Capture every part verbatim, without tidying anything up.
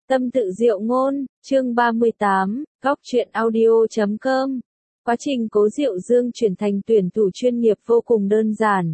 Tâm tự diệu ngôn, chương ba mươi tám, góc truyện audio chấm com. Quá trình Cố Diệu Dương chuyển thành tuyển thủ chuyên nghiệp vô cùng đơn giản.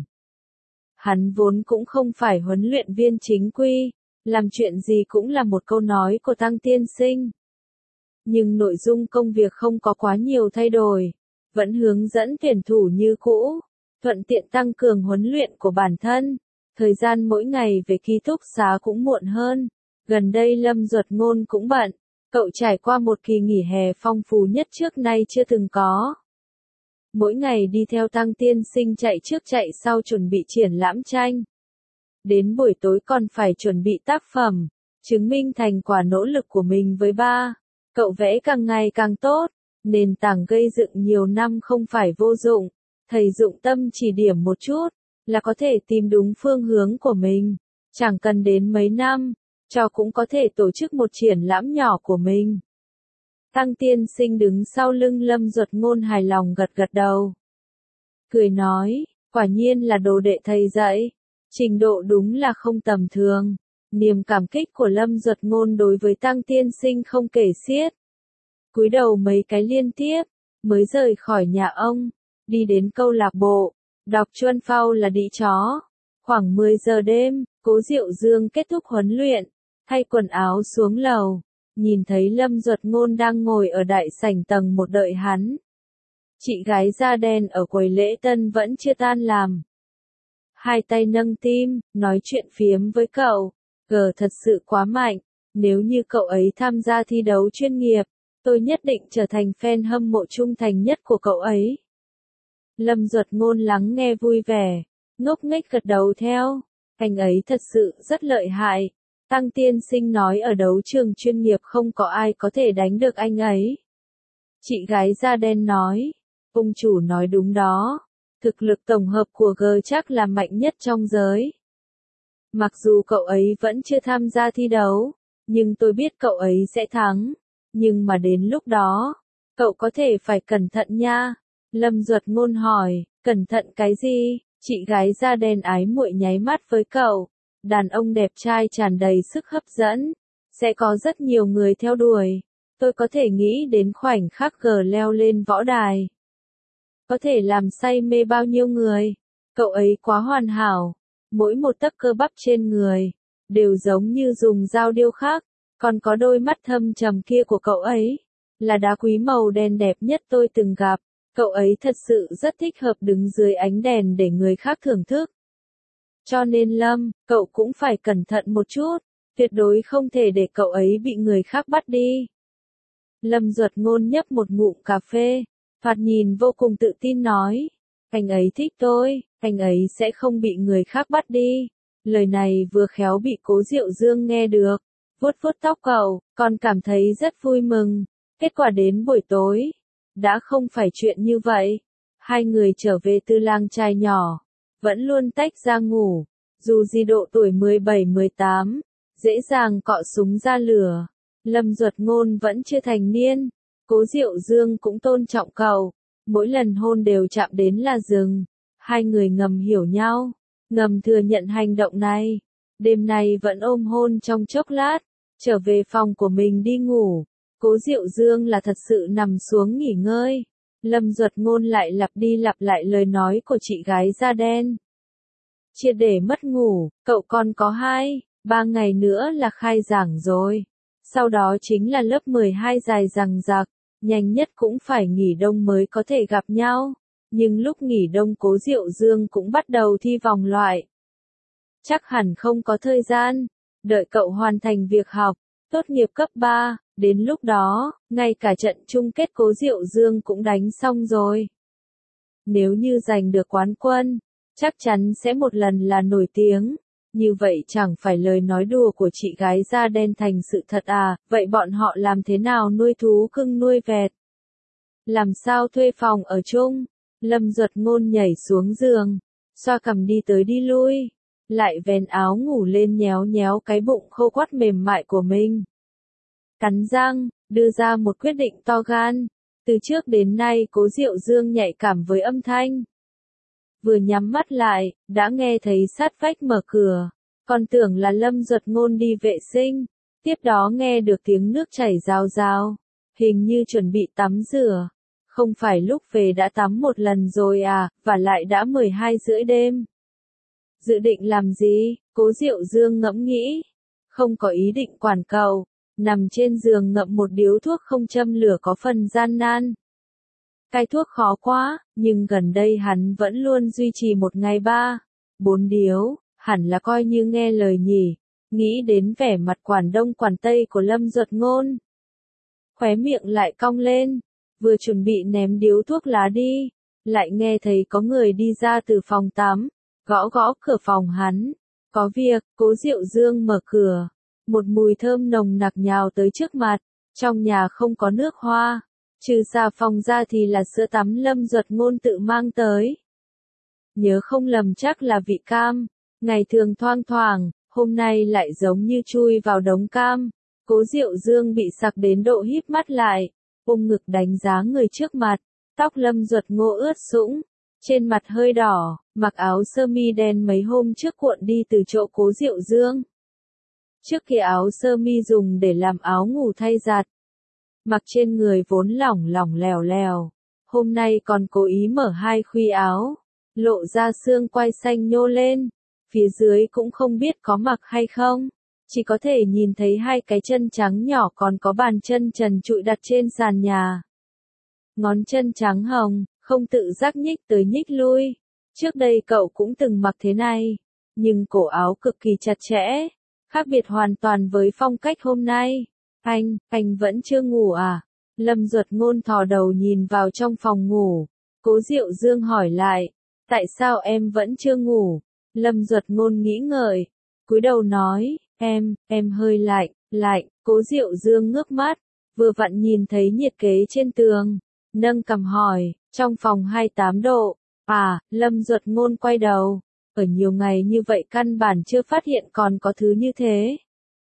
Hắn vốn cũng không phải huấn luyện viên chính quy, làm chuyện gì cũng là một câu nói của Tăng Tiên Sinh. Nhưng nội dung công việc không có quá nhiều thay đổi, vẫn hướng dẫn tuyển thủ như cũ, thuận tiện tăng cường huấn luyện của bản thân. Thời gian mỗi ngày về ký túc xá cũng muộn hơn. Gần đây Lâm Duật Ngôn cũng bận, cậu trải qua một kỳ nghỉ hè phong phú nhất trước nay chưa từng có. Mỗi ngày đi theo Tăng Tiên Sinh chạy trước chạy sau chuẩn bị triển lãm tranh. Đến buổi tối còn phải chuẩn bị tác phẩm, chứng minh thành quả nỗ lực của mình với ba. Cậu vẽ càng ngày càng tốt, nền tảng gây dựng nhiều năm không phải vô dụng, thầy dụng tâm chỉ điểm một chút, là có thể tìm đúng phương hướng của mình, chẳng cần đến mấy năm. Cho cũng có thể tổ chức một triển lãm nhỏ của mình. Tăng Tiên Sinh đứng sau lưng Lâm Duật Ngôn hài lòng gật gật đầu. Cười nói, quả nhiên là đồ đệ thầy dạy, trình độ đúng là không tầm thường. Niềm cảm kích của Lâm Duật Ngôn đối với Tăng Tiên Sinh không kể xiết. Cúi đầu mấy cái liên tiếp, mới rời khỏi nhà ông, đi đến câu lạc bộ, đọc Chuân Phao là đĩ chó. Khoảng mười giờ đêm, Cố Diệu Dương kết thúc huấn luyện, thay quần áo xuống lầu, nhìn thấy Lâm Duật Ngôn đang ngồi ở đại sảnh tầng một đợi hắn. Chị gái da đen ở quầy lễ tân vẫn chưa tan làm. Hai tay nâng tim, nói chuyện phiếm với cậu, gờ thật sự quá mạnh, nếu như cậu ấy tham gia thi đấu chuyên nghiệp, tôi nhất định trở thành fan hâm mộ trung thành nhất của cậu ấy. Lâm Duật Ngôn lắng nghe vui vẻ, ngốc nghếch gật đầu theo, anh ấy thật sự rất lợi hại. Tăng Tiên Sinh nói ở đấu trường chuyên nghiệp không có ai có thể đánh được anh ấy. Chị gái da đen nói, ông chủ nói đúng đó, thực lực tổng hợp của G chắc là mạnh nhất trong giới. Mặc dù cậu ấy vẫn chưa tham gia thi đấu, nhưng tôi biết cậu ấy sẽ thắng. Nhưng mà đến lúc đó, cậu có thể phải cẩn thận nha. Lâm Duật Ngôn hỏi, cẩn thận cái gì? Chị gái da đen ái muội nháy mắt với cậu. Đàn ông đẹp trai tràn đầy sức hấp dẫn, sẽ có rất nhiều người theo đuổi. Tôi có thể nghĩ đến khoảnh khắc G leo lên võ đài. Có thể làm say mê bao nhiêu người. Cậu ấy quá hoàn hảo. Mỗi một tấc cơ bắp trên người, đều giống như dùng dao điêu khắc. Còn có đôi mắt thâm trầm kia của cậu ấy, là đá quý màu đen đẹp nhất tôi từng gặp. Cậu ấy thật sự rất thích hợp đứng dưới ánh đèn để người khác thưởng thức. Cho nên Lâm, cậu cũng phải cẩn thận một chút, tuyệt đối không thể để cậu ấy bị người khác bắt đi. Lâm Duật Ngôn nhấp một ngụm cà phê, thoạt nhìn vô cùng tự tin nói, anh ấy thích tôi, anh ấy sẽ không bị người khác bắt đi. Lời này vừa khéo bị Cố Diệu Dương nghe được, vuốt vuốt tóc cậu, còn cảm thấy rất vui mừng. Kết quả đến buổi tối, đã không phải chuyện như vậy. Hai người trở về từ làng trai nhỏ, vẫn luôn tách ra ngủ, dù gì độ tuổi mười bảy mười tám, dễ dàng cọ súng ra lửa. Lâm Duật Ngôn vẫn chưa thành niên, Cố Diệu Dương cũng tôn trọng cậu, mỗi lần hôn đều chạm đến là dừng. Hai người ngầm hiểu nhau, ngầm thừa nhận hành động này. Đêm nay vẫn ôm hôn trong chốc lát, trở về phòng của mình đi ngủ. Cố Diệu Dương là thật sự nằm xuống nghỉ ngơi. Lâm Duật Ngôn lại lặp đi lặp lại lời nói của chị gái da đen. Triệt để mất ngủ, cậu còn có hai, ba ngày nữa là khai giảng rồi. Sau đó chính là lớp mười hai dài dằng dặc, nhanh nhất cũng phải nghỉ đông mới có thể gặp nhau. Nhưng lúc nghỉ đông Cố Diệu Dương cũng bắt đầu thi vòng loại. Chắc hẳn không có thời gian, đợi cậu hoàn thành việc học, tốt nghiệp cấp ba, đến lúc đó, ngay cả trận chung kết Cố Diệu Dương cũng đánh xong rồi. Nếu như giành được quán quân, chắc chắn sẽ một lần là nổi tiếng. Như vậy chẳng phải lời nói đùa của chị gái da đen thành sự thật à, vậy bọn họ làm thế nào nuôi thú cưng nuôi vẹt? Làm sao thuê phòng ở chung? Lâm Duật Ngôn nhảy xuống giường, xoa cằm đi tới đi lui, lại vén áo ngủ lên nhéo nhéo cái bụng khô quắt mềm mại của mình. Cắn răng, đưa ra một quyết định to gan. Từ trước đến nay Cố Diệu Dương nhạy cảm với âm thanh. Vừa nhắm mắt lại, đã nghe thấy sát vách mở cửa. Còn tưởng là Lâm Duật Ngôn đi vệ sinh. Tiếp đó nghe được tiếng nước chảy rào rào, hình như chuẩn bị tắm rửa. Không phải lúc về đã tắm một lần rồi à, và lại đã mười hai rưỡi đêm. Dự định làm gì? Cố Diệu Dương ngẫm nghĩ. Không có ý định quản cậu. Nằm trên giường ngậm một điếu thuốc không châm lửa có phần gian nan. Cai thuốc khó quá, nhưng gần đây hắn vẫn luôn duy trì một ngày ba, bốn điếu, hẳn là coi như nghe lời nhỉ. Nghĩ đến vẻ mặt quản đông quản tây của Lâm Duật Ngôn. Khóe miệng lại cong lên, vừa chuẩn bị ném điếu thuốc lá đi, lại nghe thấy có người đi ra từ phòng tắm, gõ gõ cửa phòng hắn. Có việc, Cố Diệu Dương mở cửa. Một mùi thơm nồng nặc nhào tới trước mặt, trong nhà không có nước hoa, trừ xà phòng ra thì là sữa tắm Lâm Duật Ngôn tự mang tới. Nhớ không lầm chắc là vị cam, ngày thường thoang thoảng, hôm nay lại giống như chui vào đống cam. Cố Diệu Dương bị sặc đến độ híp mắt lại, ôm ngực đánh giá người trước mặt, tóc Lâm Duật Ngôn ướt sũng, trên mặt hơi đỏ, mặc áo sơ mi đen mấy hôm trước cuộn đi từ chỗ Cố Diệu Dương. Trước kia áo sơ mi dùng để làm áo ngủ thay giặt. Mặc trên người vốn lỏng lỏng lèo lèo. Hôm nay còn cố ý mở hai khuy áo. Lộ ra xương quai xanh nhô lên. Phía dưới cũng không biết có mặc hay không. Chỉ có thể nhìn thấy hai cái chân trắng nhỏ còn có bàn chân trần trụi đặt trên sàn nhà. Ngón chân trắng hồng, không tự giác nhích tới nhích lui. Trước đây cậu cũng từng mặc thế này. Nhưng cổ áo cực kỳ chặt chẽ. Khác biệt hoàn toàn với phong cách hôm nay. Anh, anh vẫn chưa ngủ à? Lâm Duật Ngôn thò đầu nhìn vào trong phòng ngủ. Cố Diệu Dương hỏi lại. Tại sao em vẫn chưa ngủ? Lâm Duật Ngôn nghĩ ngợi. Cúi đầu nói, em, em hơi lạnh, lạnh. Cố Diệu Dương ngước mắt. Vừa vặn nhìn thấy nhiệt kế trên tường. Nâng cằm hỏi, trong phòng hai mươi tám độ. À, Lâm Duật Ngôn quay đầu. Ở nhiều ngày như vậy căn bản chưa phát hiện còn có thứ như thế.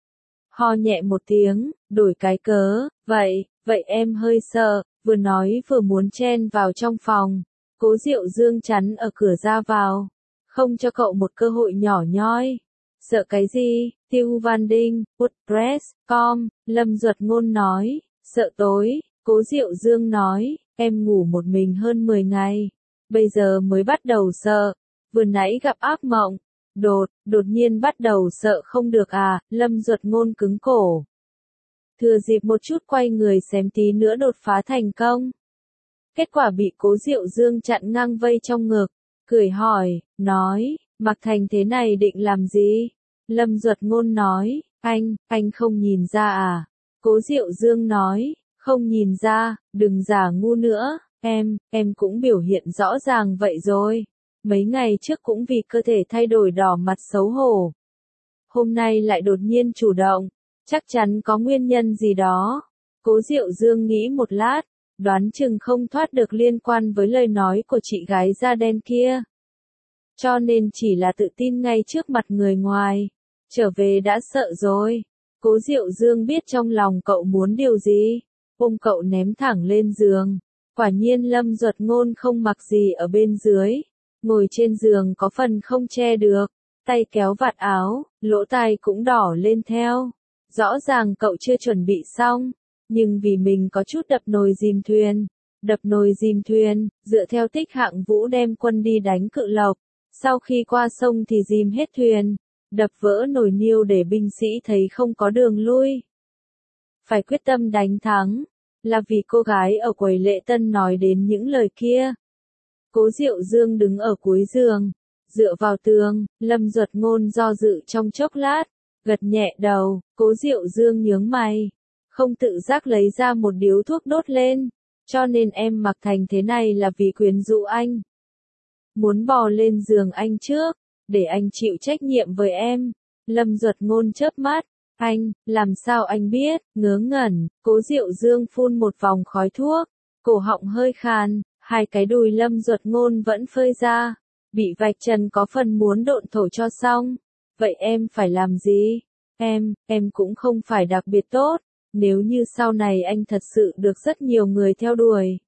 Ho nhẹ một tiếng, đổi cái cớ, vậy, vậy em hơi sợ, vừa nói vừa muốn chen vào trong phòng. Cố Diệu Dương chắn ở cửa ra vào, không cho cậu một cơ hội nhỏ nhoi. Sợ cái gì? Tiêu Văn Đinh, WordPress chấm com, Lâm Duật Ngôn nói, sợ tối. Cố Diệu Dương nói, em ngủ một mình hơn mười ngày, bây giờ mới bắt đầu sợ. Vừa nãy gặp ác mộng, đột, đột nhiên bắt đầu sợ không được à, Lâm Duật Ngôn cứng cổ. Thừa dịp một chút quay người xem tí nữa đột phá thành công. Kết quả bị Cố Diệu Dương chặn ngang vây trong ngực, cười hỏi, nói, mặc thành thế này định làm gì? Lâm Duật Ngôn nói, anh, anh không nhìn ra à? Cố Diệu Dương nói, không nhìn ra, đừng giả ngu nữa, em, em cũng biểu hiện rõ ràng vậy rồi. Mấy ngày trước cũng vì cơ thể thay đổi đỏ mặt xấu hổ. Hôm nay lại đột nhiên chủ động, chắc chắn có nguyên nhân gì đó. Cố Diệu Dương nghĩ một lát, đoán chừng không thoát được liên quan với lời nói của chị gái da đen kia. Cho nên chỉ là tự tin ngay trước mặt người ngoài. Trở về đã sợ rồi. Cố Diệu Dương biết trong lòng cậu muốn điều gì. Ôm cậu ném thẳng lên giường. Quả nhiên Lâm Duật Ngôn không mặc gì ở bên dưới. Ngồi trên giường có phần không che được, tay kéo vạt áo, lỗ tai cũng đỏ lên theo. Rõ ràng cậu chưa chuẩn bị xong, nhưng vì mình có chút đập nồi dìm thuyền. Đập nồi dìm thuyền, dựa theo tích Hạng Vũ đem quân đi đánh Cự Lộc. Sau khi qua sông thì dìm hết thuyền, đập vỡ nồi niêu để binh sĩ thấy không có đường lui. Phải quyết tâm đánh thắng, là vì cô gái ở quầy lễ tân nói đến những lời kia. Cố Diệu Dương đứng ở cuối giường, dựa vào tường, Lâm Duật Ngôn do dự trong chốc lát, gật nhẹ đầu. Cố Diệu Dương nhướng mày, không tự giác lấy ra một điếu thuốc đốt lên, cho nên em mặc thành thế này là vì quyến rũ anh. Muốn bò lên giường anh trước, để anh chịu trách nhiệm với em. Lâm Duật Ngôn chớp mắt, anh, làm sao anh biết? Ngớ ngẩn, Cố Diệu Dương phun một vòng khói thuốc, cổ họng hơi khàn. Hai cái đùi Lâm Duật Ngôn vẫn phơi ra, bị vạch trần có phần muốn độn thổ cho xong. Vậy em phải làm gì? Em, em cũng không phải đặc biệt tốt, nếu như sau này anh thật sự được rất nhiều người theo đuổi.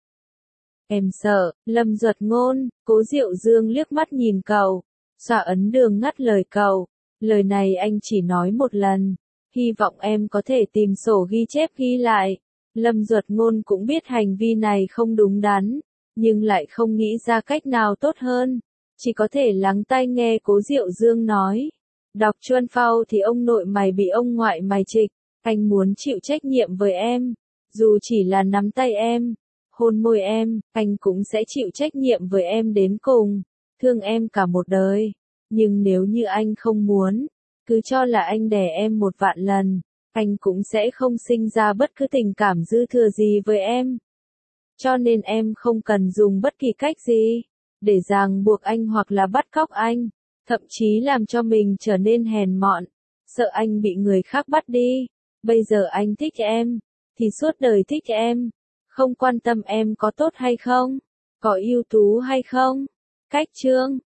Em sợ, Lâm Duật Ngôn. Cố Diệu Dương liếc mắt nhìn cậu, xòa ấn đường ngắt lời cậu. Lời này anh chỉ nói một lần, Hy vọng em có thể tìm sổ ghi chép ghi lại. Lâm Duật Ngôn cũng biết hành vi này không đúng đắn, nhưng lại không nghĩ ra cách nào tốt hơn. Chỉ có thể lắng tai nghe Cố Diệu Dương nói. Đọc Chuân Phao thì ông nội mày bị ông ngoại mày trịch. Anh muốn chịu trách nhiệm với em. Dù chỉ là nắm tay em, hôn môi em, anh cũng sẽ chịu trách nhiệm với em đến cùng. Thương em cả một đời. Nhưng nếu như anh không muốn, cứ cho là anh đẻ em một vạn lần, anh cũng sẽ không sinh ra bất cứ tình cảm dư thừa gì với em. Cho nên em không cần dùng bất kỳ cách gì để ràng buộc anh hoặc là bắt cóc anh, thậm chí làm cho mình trở nên hèn mọn, sợ anh bị người khác bắt đi. Bây giờ anh thích em, thì suốt đời thích em, không quan tâm em có tốt hay không, có ưu tú hay không. Cách chương